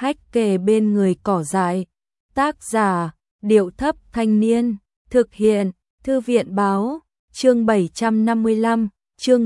hách kề bên người cỏ dại. Tác giả, Điệu Thấp Thanh Niên. Thực hiện, Thư viện Báo. Chương 755, chương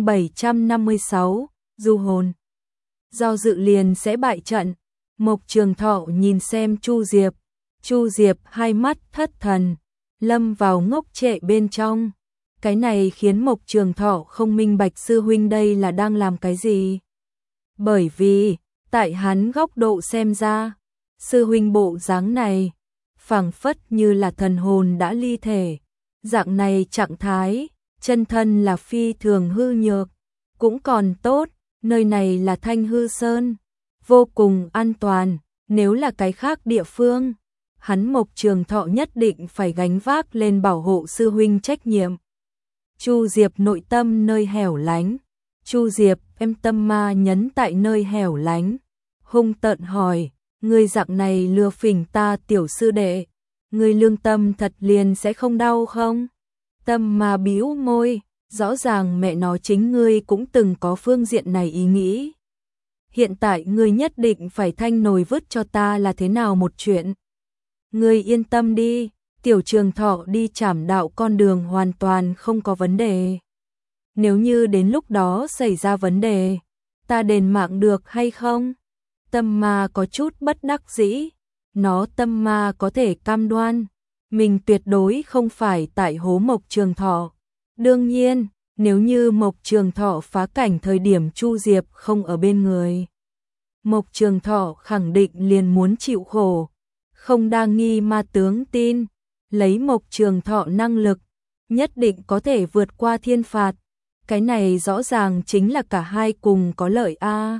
756, du hồn. Do dự liền sẽ bại trận. Mộc Trường Thọ nhìn xem Chu Diệp. Chu Diệp hai mắt thất thần, lâm vào ngốc trệ bên trong. Cái này khiến Mộc Trường Thọ không minh bạch sư huynh đây là đang làm cái gì. Bởi vì, tại hắn góc độ xem ra, sư huynh bộ dáng này, phảng phất như là thần hồn đã ly thể. Dạng này trạng thái, chân thân là phi thường hư nhược, cũng còn tốt, nơi này là Thanh Hư Sơn, vô cùng an toàn, nếu là cái khác địa phương, hắn Mộc Trường Thọ nhất định phải gánh vác lên bảo hộ sư huynh trách nhiệm. Chu Diệp nội tâm nơi hẻo lánh. Chu Diệp, em tâm ma nhấn tại nơi hẻo lánh, hung tợn hỏi, ngươi dạng này lừa phỉnh ta tiểu sư đệ, ngươi lương tâm thật liền sẽ không đau không? Tâm ma bĩu môi, rõ ràng mẹ nó chính ngươi cũng từng có phương diện này ý nghĩ. Hiện tại ngươi nhất định phải thanh nồi vứt cho ta là thế nào một chuyện. Ngươi yên tâm đi, tiểu Trường Thọ đi trảm đạo con đường hoàn toàn không có vấn đề. Nếu như đến lúc đó xảy ra vấn đề, ta đền mạng được hay không? Tâm ma có chút bất đắc dĩ, nó tâm ma có thể cam đoan, mình tuyệt đối không phải tại hố Mộc Trường Thọ. Đương nhiên, nếu như Mộc Trường Thọ phá cảnh thời điểm Chu Diệp không ở bên người, Mộc Trường Thọ khẳng định liền muốn chịu khổ. Không đa nghi ma tướng tin, lấy Mộc Trường Thọ năng lực, nhất định có thể vượt qua thiên phạt. Cái này rõ ràng chính là cả hai cùng có lợi a.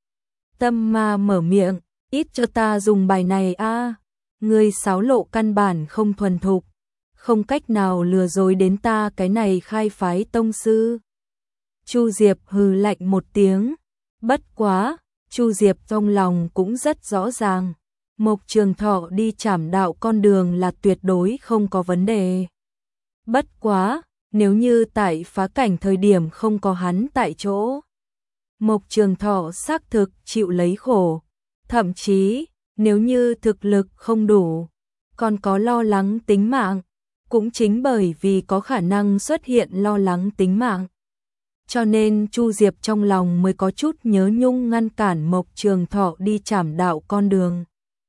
Tâm ma mở miệng, ít cho ta dùng bài này a. Ngươi xáo lộ căn bản không thuần thục, không cách nào lừa dối đến ta cái này khai phái tông sư. Chu Diệp hừ lạnh một tiếng, bất quá, Chu Diệp trong lòng cũng rất rõ ràng. Mộc Trường Thọ đi trảm đạo con đường là tuyệt đối không có vấn đề. Bất quá, nếu như tại phá cảnh thời điểm không có hắn tại chỗ, Mộc Trường Thọ xác thực chịu lấy khổ. Thậm chí, nếu như thực lực không đủ, còn có lo lắng tính mạng, cũng chính bởi vì có khả năng xuất hiện lo lắng tính mạng. Cho nên Chu Diệp trong lòng mới có chút nhớ nhung ngăn cản Mộc Trường Thọ đi trảm đạo con đường.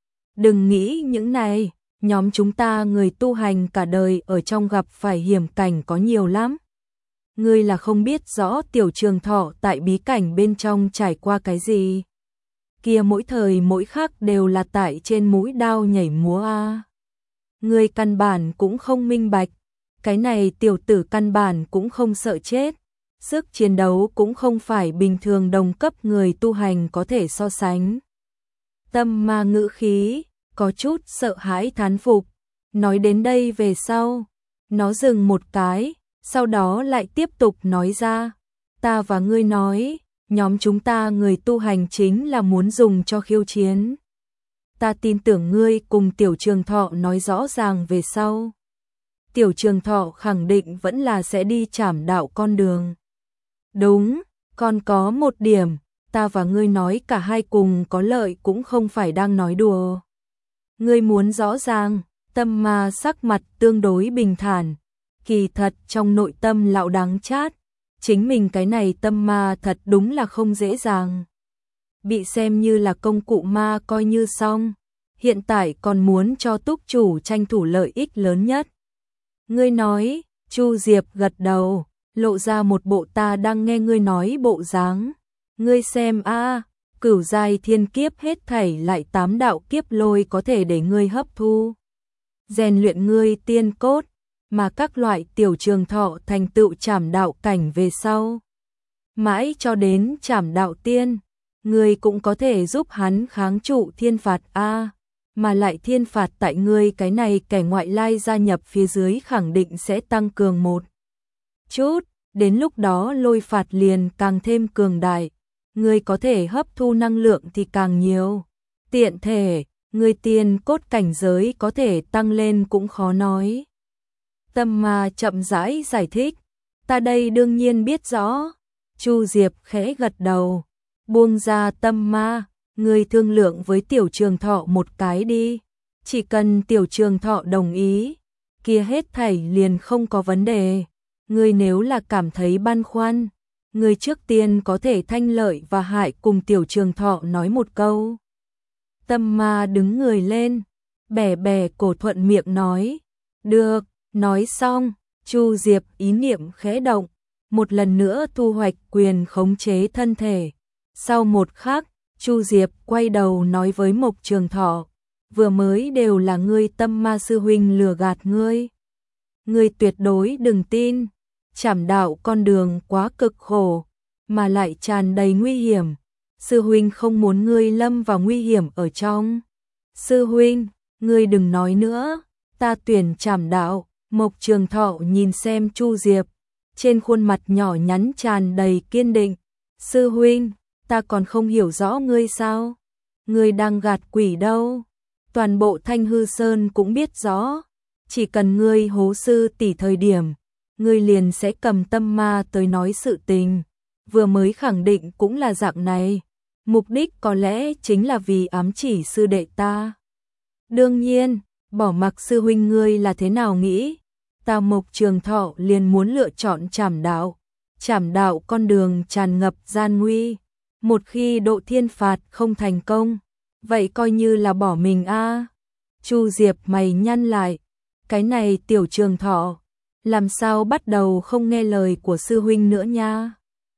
Đừng nghĩ những này, nhóm chúng ta người tu hành cả đời ở trong gặp phải hiểm cảnh có nhiều lắm. Ngươi là không biết rõ tiểu Trường Thọ tại bí cảnh bên trong trải qua cái gì. Kia mỗi thời mỗi khắc đều là tại trên mũi đao nhảy múa a. Ngươi căn bản cũng không minh bạch, cái này tiểu tử căn bản cũng không sợ chết. Sức chiến đấu cũng không phải bình thường đồng cấp người tu hành có thể so sánh. Tâm ma ngữ khí, có chút sợ hãi thán phục. Nói đến đây về sau, nó dừng một cái, sau đó lại tiếp tục nói ra. Ta và ngươi nói, nhóm chúng ta người tu hành chính là muốn dùng cho khiêu chiến. Ta tin tưởng ngươi cùng tiểu Trường Thọ nói rõ ràng về sau. Tiểu Trường Thọ khẳng định vẫn là sẽ đi trảm đạo con đường. Đúng, còn có một điểm, ta và ngươi nói cả hai cùng có lợi cũng không phải đang nói đùa. Ngươi muốn rõ ràng, tâm ma sắc mặt tương đối bình thản, kỳ thật trong nội tâm lão đáng chát, chính mình cái này tâm ma thật đúng là không dễ dàng. Bị xem như là công cụ ma coi như xong, hiện tại còn muốn cho túc chủ tranh thủ lợi ích lớn nhất. Ngươi nói, Chu Diệp gật đầu, lộ ra một bộ ta đang nghe ngươi nói bộ dáng. Ngươi xem a, cửu giai thiên kiếp hết thảy lại 8 đạo kiếp lôi có thể để ngươi hấp thu, rèn luyện ngươi tiên cốt, mà các loại tiểu Trường Thọ thành tựu trảm đạo cảnh về sau, mãi cho đến trảm đạo tiên, ngươi cũng có thể giúp hắn kháng trụ thiên phạt a, mà lại thiên phạt tại ngươi cái này kẻ ngoại lai gia nhập phía dưới khẳng định sẽ tăng cường một chút, đến lúc đó lôi phạt liền càng thêm cường đại. Ngươi có thể hấp thu năng lượng thì càng nhiều. Tiện thể, ngươi tiên cốt cảnh giới có thể tăng lên cũng khó nói. Tâm ma chậm rãi giải thích. Ta đây đương nhiên biết rõ. Chu Diệp khẽ gật đầu. Buông ra tâm ma. ngươi thương lượng với Tiểu Trường Thọ một cái đi, chỉ cần Tiểu Trường Thọ đồng ý, kia hết thảy liền không có vấn đề. Ngươi nếu là cảm thấy băn khoăn, ngươi trước tiên có thể thanh lợi và hại cùng Tiểu Trường Thọ nói một câu. Tâm Ma đứng người lên, bẻ bẻ cổ thuận miệng nói, được. Nói xong, Chu Diệp ý niệm khẽ động, một lần nữa thu hoạch quyền khống chế thân thể. Sau một khắc, Chu Diệp quay đầu nói với Mộc Trường Thọ, vừa mới đều là ngươi Tâm Ma sư huynh lừa gạt ngươi. Ngươi tuyệt đối đừng tin, Trảm đạo con đường quá cực khổ, mà lại tràn đầy nguy hiểm. Sư huynh không muốn ngươi lâm vào nguy hiểm ở trong. Sư huynh, ngươi đừng nói nữa, ta tuyển Trảm đạo. Mộc Trường Thọ nhìn xem Chu Diệp, trên khuôn mặt nhỏ nhắn tràn đầy kiên định. Sư huynh, ta còn không hiểu rõ ngươi sao? Ngươi đang gạt quỷ đâu? Toàn bộ Thanh Hư Sơn cũng biết rõ, chỉ cần ngươi hố sư tỷ thời điểm, ngươi liền sẽ cầm Tâm Ma tới nói sự tình. Vừa mới khẳng định cũng là dạng này, mục đích có lẽ chính là vì ám chỉ sư đệ ta. Đương nhiên, bỏ mặc sư huynh ngươi là thế nào nghĩ, ta Mộc Trường Thọ liền muốn lựa chọn Trảm đạo. Trảm đạo con đường tràn ngập gian nguy, một khi độ thiên phạt không thành công, vậy coi như là bỏ mình a. Chu Diệp mày nhăn lại, cái này Tiểu Trường Thọ, làm sao bắt đầu không nghe lời của sư huynh nữa nha.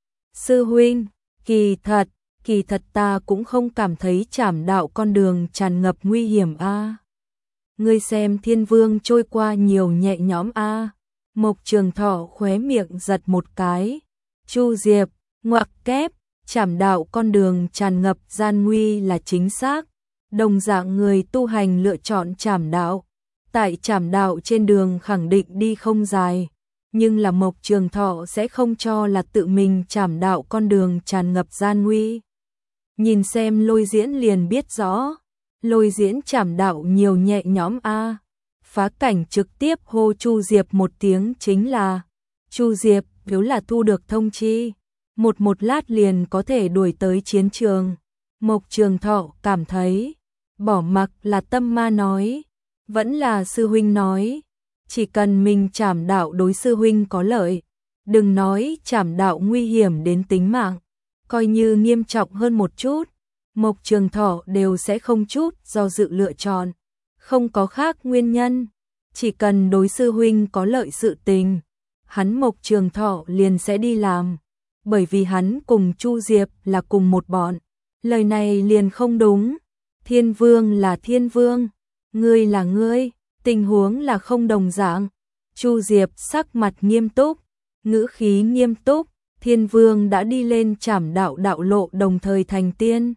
Sư huynh, kỳ thật ta cũng không cảm thấy Trảm đạo con đường tràn ngập nguy hiểm a. Ngươi xem Thiên Vương trôi qua nhiều nhẹ nhõm a. Mộc Trường Thọ khóe miệng giật một cái. Chu Diệp, ngoặc kép, Trảm đạo con đường tràn ngập gian nguy là chính xác. Đồng dạng người tu hành lựa chọn Trảm đạo, tại Trảm đạo trên đường khẳng định đi không dài, nhưng là Mộc Trường Thọ sẽ không cho là tự mình Trảm đạo con đường tràn ngập gian nguy. Nhìn xem Lôi Diễn liền biết rõ, Lôi Diễn Trảm đạo nhiều nhẹ nhõm a. Phá Cảnh trực tiếp hô Chu Diệp một tiếng chính là, Chu Diệp nếu là thu được thông chi, một lát liền có thể đuổi tới chiến trường. Mộc Trường Thọ cảm thấy, bỏ mặc là Tâm Ma nói, vẫn là sư huynh nói, chỉ cần mình Trảm đạo đối sư huynh có lợi, đừng nói Trảm đạo nguy hiểm đến tính mạng, coi như nghiêm trọng hơn một chút, Mộc Trường Thọ đều sẽ không chút do dự lựa chọn, không có khác nguyên nhân, chỉ cần đối sư huynh có lợi sự tình, hắn Mộc Trường Thọ liền sẽ đi làm, bởi vì hắn cùng Chu Diệp là cùng một bọn. Lời này liền không đúng, Thiên Vương là Thiên Vương, ngươi là ngươi, tình huống là không đồng dạng. Chu Diệp sắc mặt nghiêm túc, ngữ khí nghiêm túc, Thiên Vương đã đi lên Trảm đạo đạo lộ đồng thời thành tiên,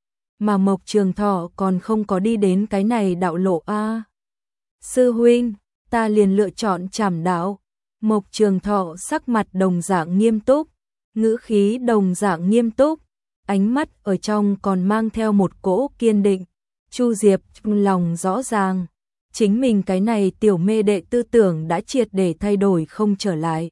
mà Mộc Trường Thọ còn không có đi đến cái này đạo lộ a. Sư huynh, ta liền lựa chọn Trảm đạo. Mộc Trường Thọ sắc mặt đồng dạng nghiêm túc, ngữ khí đồng dạng nghiêm túc, ánh mắt ở trong còn mang theo một cỗ kiên định. Chu Diệp lòng rõ ràng, chính mình cái này tiểu mê đệ tư tưởng đã triệt để thay đổi không trở lại.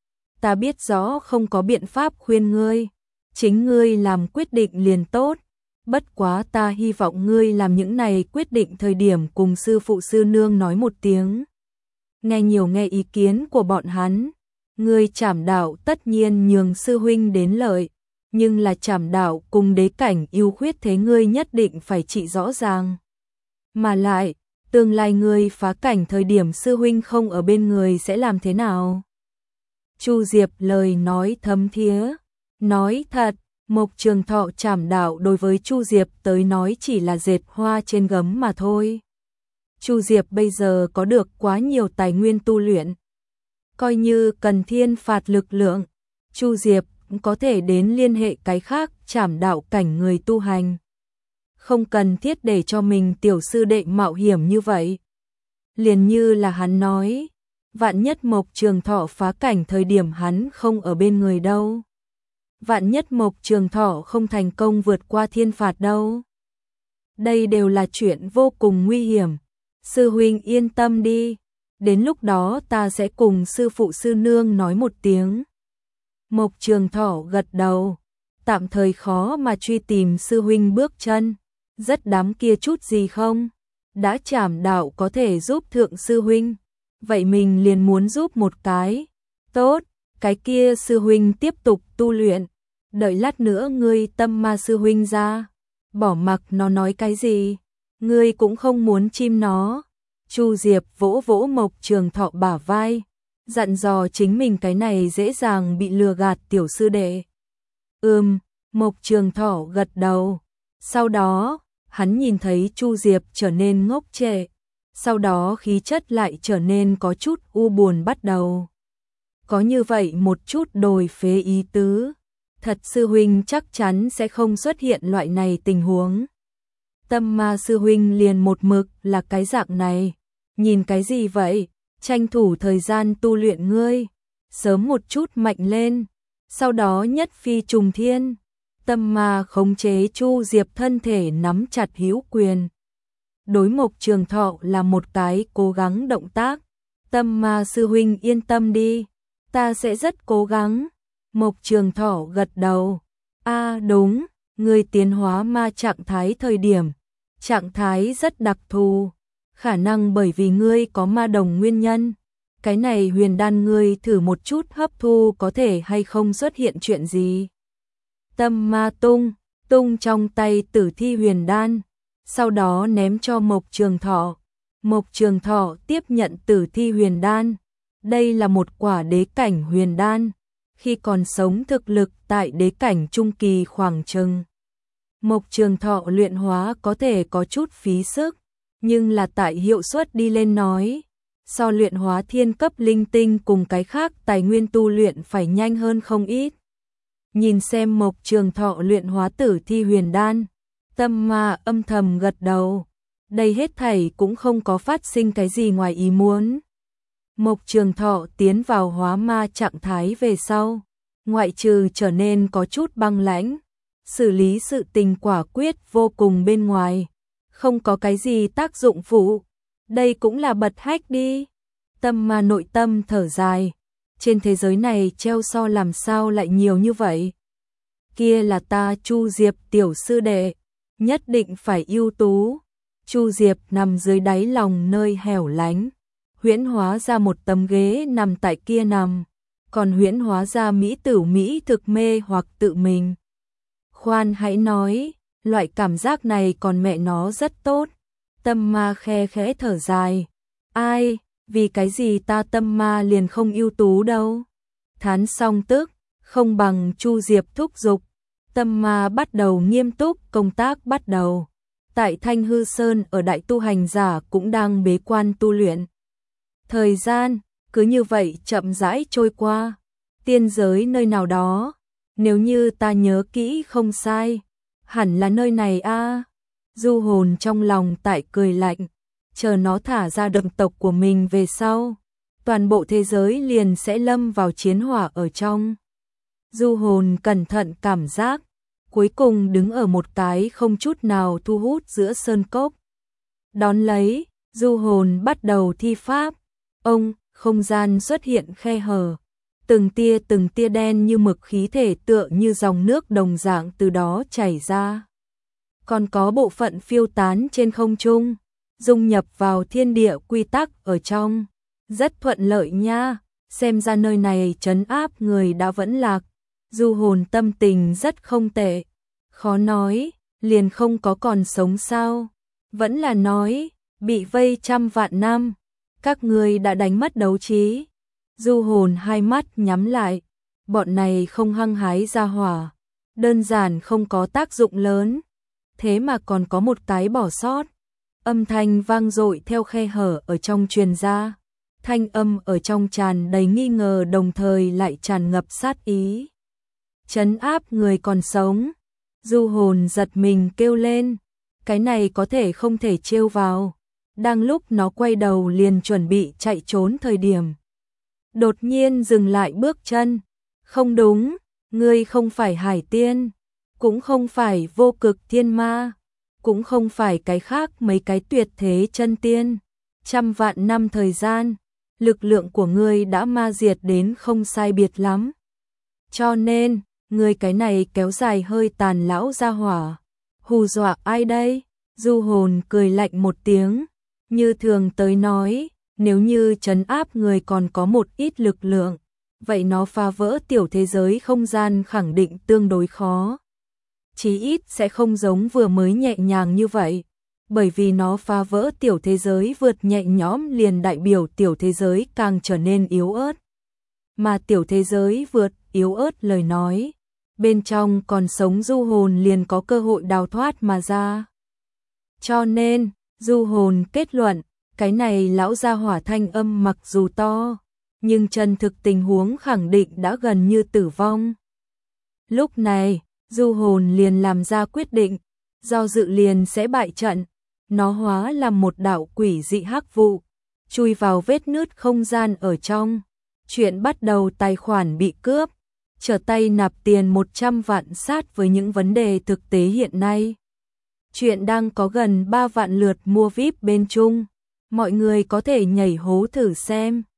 Ta biết rõ không có biện pháp khuyên ngươi, chính ngươi làm quyết định liền tốt, bất quá ta hy vọng ngươi làm những này quyết định thời điểm cùng sư phụ sư nương nói một tiếng. Nghe nhiều nghe ý kiến của bọn hắn, ngươi Trảm đạo tất nhiên nhường sư huynh đến lợi, nhưng là Trảm đạo cùng đế cảnh ưu khuyết thế ngươi nhất định phải trị rõ ràng. Mà lại, tương lai ngươi phá cảnh thời điểm sư huynh không ở bên người sẽ làm thế nào? Chu Diệp lời nói thấm thía, nói thật, Mộc Trường Thọ Trảm đạo đối với Chu Diệp tới nói chỉ là dệt hoa trên gấm mà thôi. Chu Diệp bây giờ có được quá nhiều tài nguyên tu luyện, coi như cần thiên phạt lực lượng, Chu Diệp cũng có thể đến liên hệ cái khác Trảm đạo cảnh người tu hành. Không cần thiết để cho mình tiểu sư đệ mạo hiểm như vậy. Liền như là hắn nói, vạn nhất Mộc Trường Thọ phá cảnh thời điểm hắn không ở bên người đâu. Vạn nhất Mộc Trường Thọ không thành công vượt qua thiên phạt đâu. Đây đều là chuyện vô cùng nguy hiểm. Sư huynh yên tâm đi, đến lúc đó ta sẽ cùng sư phụ sư nương nói một tiếng. Mộc Trường Thọ gật đầu, tạm thời khó mà truy tìm sư huynh bước chân. Rất đám kia chút gì không? Đã trảm đạo có thể giúp thượng sư huynh, vậy mình liền muốn giúp một cái. Tốt, cái kia sư huynh tiếp tục tu luyện, đợi lát nữa ngươi tâm ma sư huynh ra, bỏ mặc nó nói cái gì, ngươi cũng không muốn chim nó. Chu Diệp vỗ vỗ Mộc Trường Thọ bả vai, dặn dò chính mình cái này dễ dàng bị lừa gạt tiểu sư đệ. Mộc Trường Thọ gật đầu. Sau đó, hắn nhìn thấy Chu Diệp trở nên ngốc trệ, sau đó khí chất lại trở nên có chút u buồn bắt đầu. Có như vậy một chút đồi phế ý tứ, thật sư huynh chắc chắn sẽ không xuất hiện loại này tình huống. Tâm ma sư huynh liền một mực là cái dạng này, nhìn cái gì vậy, tranh thủ thời gian tu luyện ngươi, sớm một chút mạnh lên, sau đó nhất phi trùng thiên. Tâm ma khống chế Chu Diệp thân thể nắm chặt hữu quyền. Đối Mộc Trường Thọ là một cái cố gắng động tác. Tâm ma sư huynh yên tâm đi, ta sẽ rất cố gắng. Mộc Trường Thọ gật đầu. Đúng, ngươi tiến hóa ma trạng thái thời điểm. Trạng thái rất đặc thù. Khả năng bởi vì ngươi có ma đồng nguyên nhân. Cái này huyền đan ngươi thử một chút hấp thu có thể hay không xuất hiện chuyện gì. Tâm ma tung trong tay Tử Thi huyền đan, sau đó ném cho Mộc Trường Thọ. Mộc Trường Thọ tiếp nhận Tử Thi huyền đan. Đây là một quả đế cảnh huyền đan, khi còn sống thực lực tại đế cảnh trung kỳ khoảng chừng. Mộc Trường Thọ luyện hóa có thể có chút phí sức, nhưng là tại hiệu suất đi lên nói, so luyện hóa thiên cấp linh tinh cùng cái khác tài nguyên tu luyện phải nhanh hơn không ít. Nhìn xem Mộc Trường Thọ luyện hóa Tử Thi huyền đan, tâm ma âm thầm gật đầu. Đây hết thảy cũng không có phát sinh cái gì ngoài ý muốn. Mộc Trường Thọ tiến vào hóa ma trạng thái về sau, ngoại trừ trở nên có chút băng lãnh, xử lý sự tình quả quyết vô cùng bên ngoài, không có cái gì tác dụng phụ. Đây cũng là bật hách đi. Tâm ma nội tâm thở dài. Trên thế giới này treo so làm sao lại nhiều như vậy? Kia là ta Chu Diệp tiểu sư đệ, nhất định phải ưu tú. Chu Diệp nằm dưới đáy lòng nơi hẻo lánh, huyễn hóa ra một tấm ghế nằm tại kia nằm, còn huyễn hóa ra mỹ tử mỹ thực mê hoặc tự mình. Khoan hãy nói, loại cảm giác này còn mẹ nó rất tốt. Tâm ma khe khẽ thở dài. Ai, vì cái gì ta tâm ma liền không ưu tú đâu. Thán xong tức, không bằng Chu Diệp thúc giục. Tâm ma bắt đầu nghiêm túc công tác bắt đầu. Tại Thanh Hư Sơn ở đại tu hành giả cũng đang bế quan tu luyện. Thời gian, cứ như vậy chậm rãi trôi qua. Tiên giới nơi nào đó, nếu như ta nhớ kỹ không sai, hẳn là nơi này a. Du hồn trong lòng tại cười lạnh, chờ nó thả ra đồng tộc của mình về sau, toàn bộ thế giới liền sẽ lâm vào chiến hỏa ở trong. Du hồn cẩn thận cảm giác, cuối cùng đứng ở một cái không chút nào thu hút giữa sơn cốc. Đón lấy, du hồn bắt đầu thi pháp, không gian xuất hiện khe hở, từng tia đen như mực khí thể tựa như dòng nước đồng dạng từ đó chảy ra. Còn có bộ phận phiêu tán trên không trung, dung nhập vào thiên địa quy tắc ở trong. Rất thuận lợi nha, xem ra nơi này trấn áp người đã vẫn lạc. Du hồn tâm tình rất không tệ. Khó nói, liền không có còn sống sao? Vẫn là nói, bị vây trăm vạn năm, các người đã đánh mất đấu trí. Du hồn hai mắt nhắm lại, bọn này không hăng hái ra hỏa, đơn giản không có tác dụng lớn. Thế mà còn có một cái bỏ sót. Âm thanh vang dội theo khe hở ở trong truyền ra. Thanh âm ở trong tràn đầy nghi ngờ đồng thời lại tràn ngập sát ý. Trấn áp người còn sống. Du hồn giật mình kêu lên. Cái này có thể không thể trêu vào. Đang lúc nó quay đầu liền chuẩn bị chạy trốn thời điểm. Đột nhiên dừng lại bước chân. Không đúng, ngươi không phải hải tiên. Cũng không phải vô cực thiên ma. Cũng không phải cái khác mấy cái tuyệt thế chân tiên. Trăm vạn năm thời gian, lực lượng của ngươi đã ma diệt đến không sai biệt lắm. Cho nên, Người cái này kéo dài hơi tàn lão ra hỏa. Hù dọa ai đây? Du hồn cười lạnh một tiếng. Như thường tới nói, nếu như trấn áp người còn có một ít lực lượng, vậy nó phá vỡ tiểu thế giới không gian khẳng định tương đối khó. Chí ít sẽ không giống vừa mới nhẹ nhàng như vậy, bởi vì nó phá vỡ tiểu thế giới vượt nhẹ nhõm liền đại biểu tiểu thế giới càng trở nên yếu ớt. Mà tiểu thế giới vượt yếu ớt lời nói, bên trong còn sống du hồn liền có cơ hội đào thoát mà ra. Cho nên, du hồn kết luận, cái này lão gia hỏa thanh âm mặc dù to, nhưng chân thực tình huống khẳng định đã gần như tử vong. Lúc này, du hồn liền làm ra quyết định, do dự liền sẽ bại trận, nó hóa làm một đạo quỷ dị hắc vụ, chui vào vết nứt không gian ở trong. Chuyện bắt đầu tài khoản bị cướp, trở tay nạp tiền 100 vạn sát với những vấn đề thực tế hiện nay. Chuyện đang có gần 3 vạn lượt mua VIP bên Trung, mọi người có thể nhảy hố thử xem.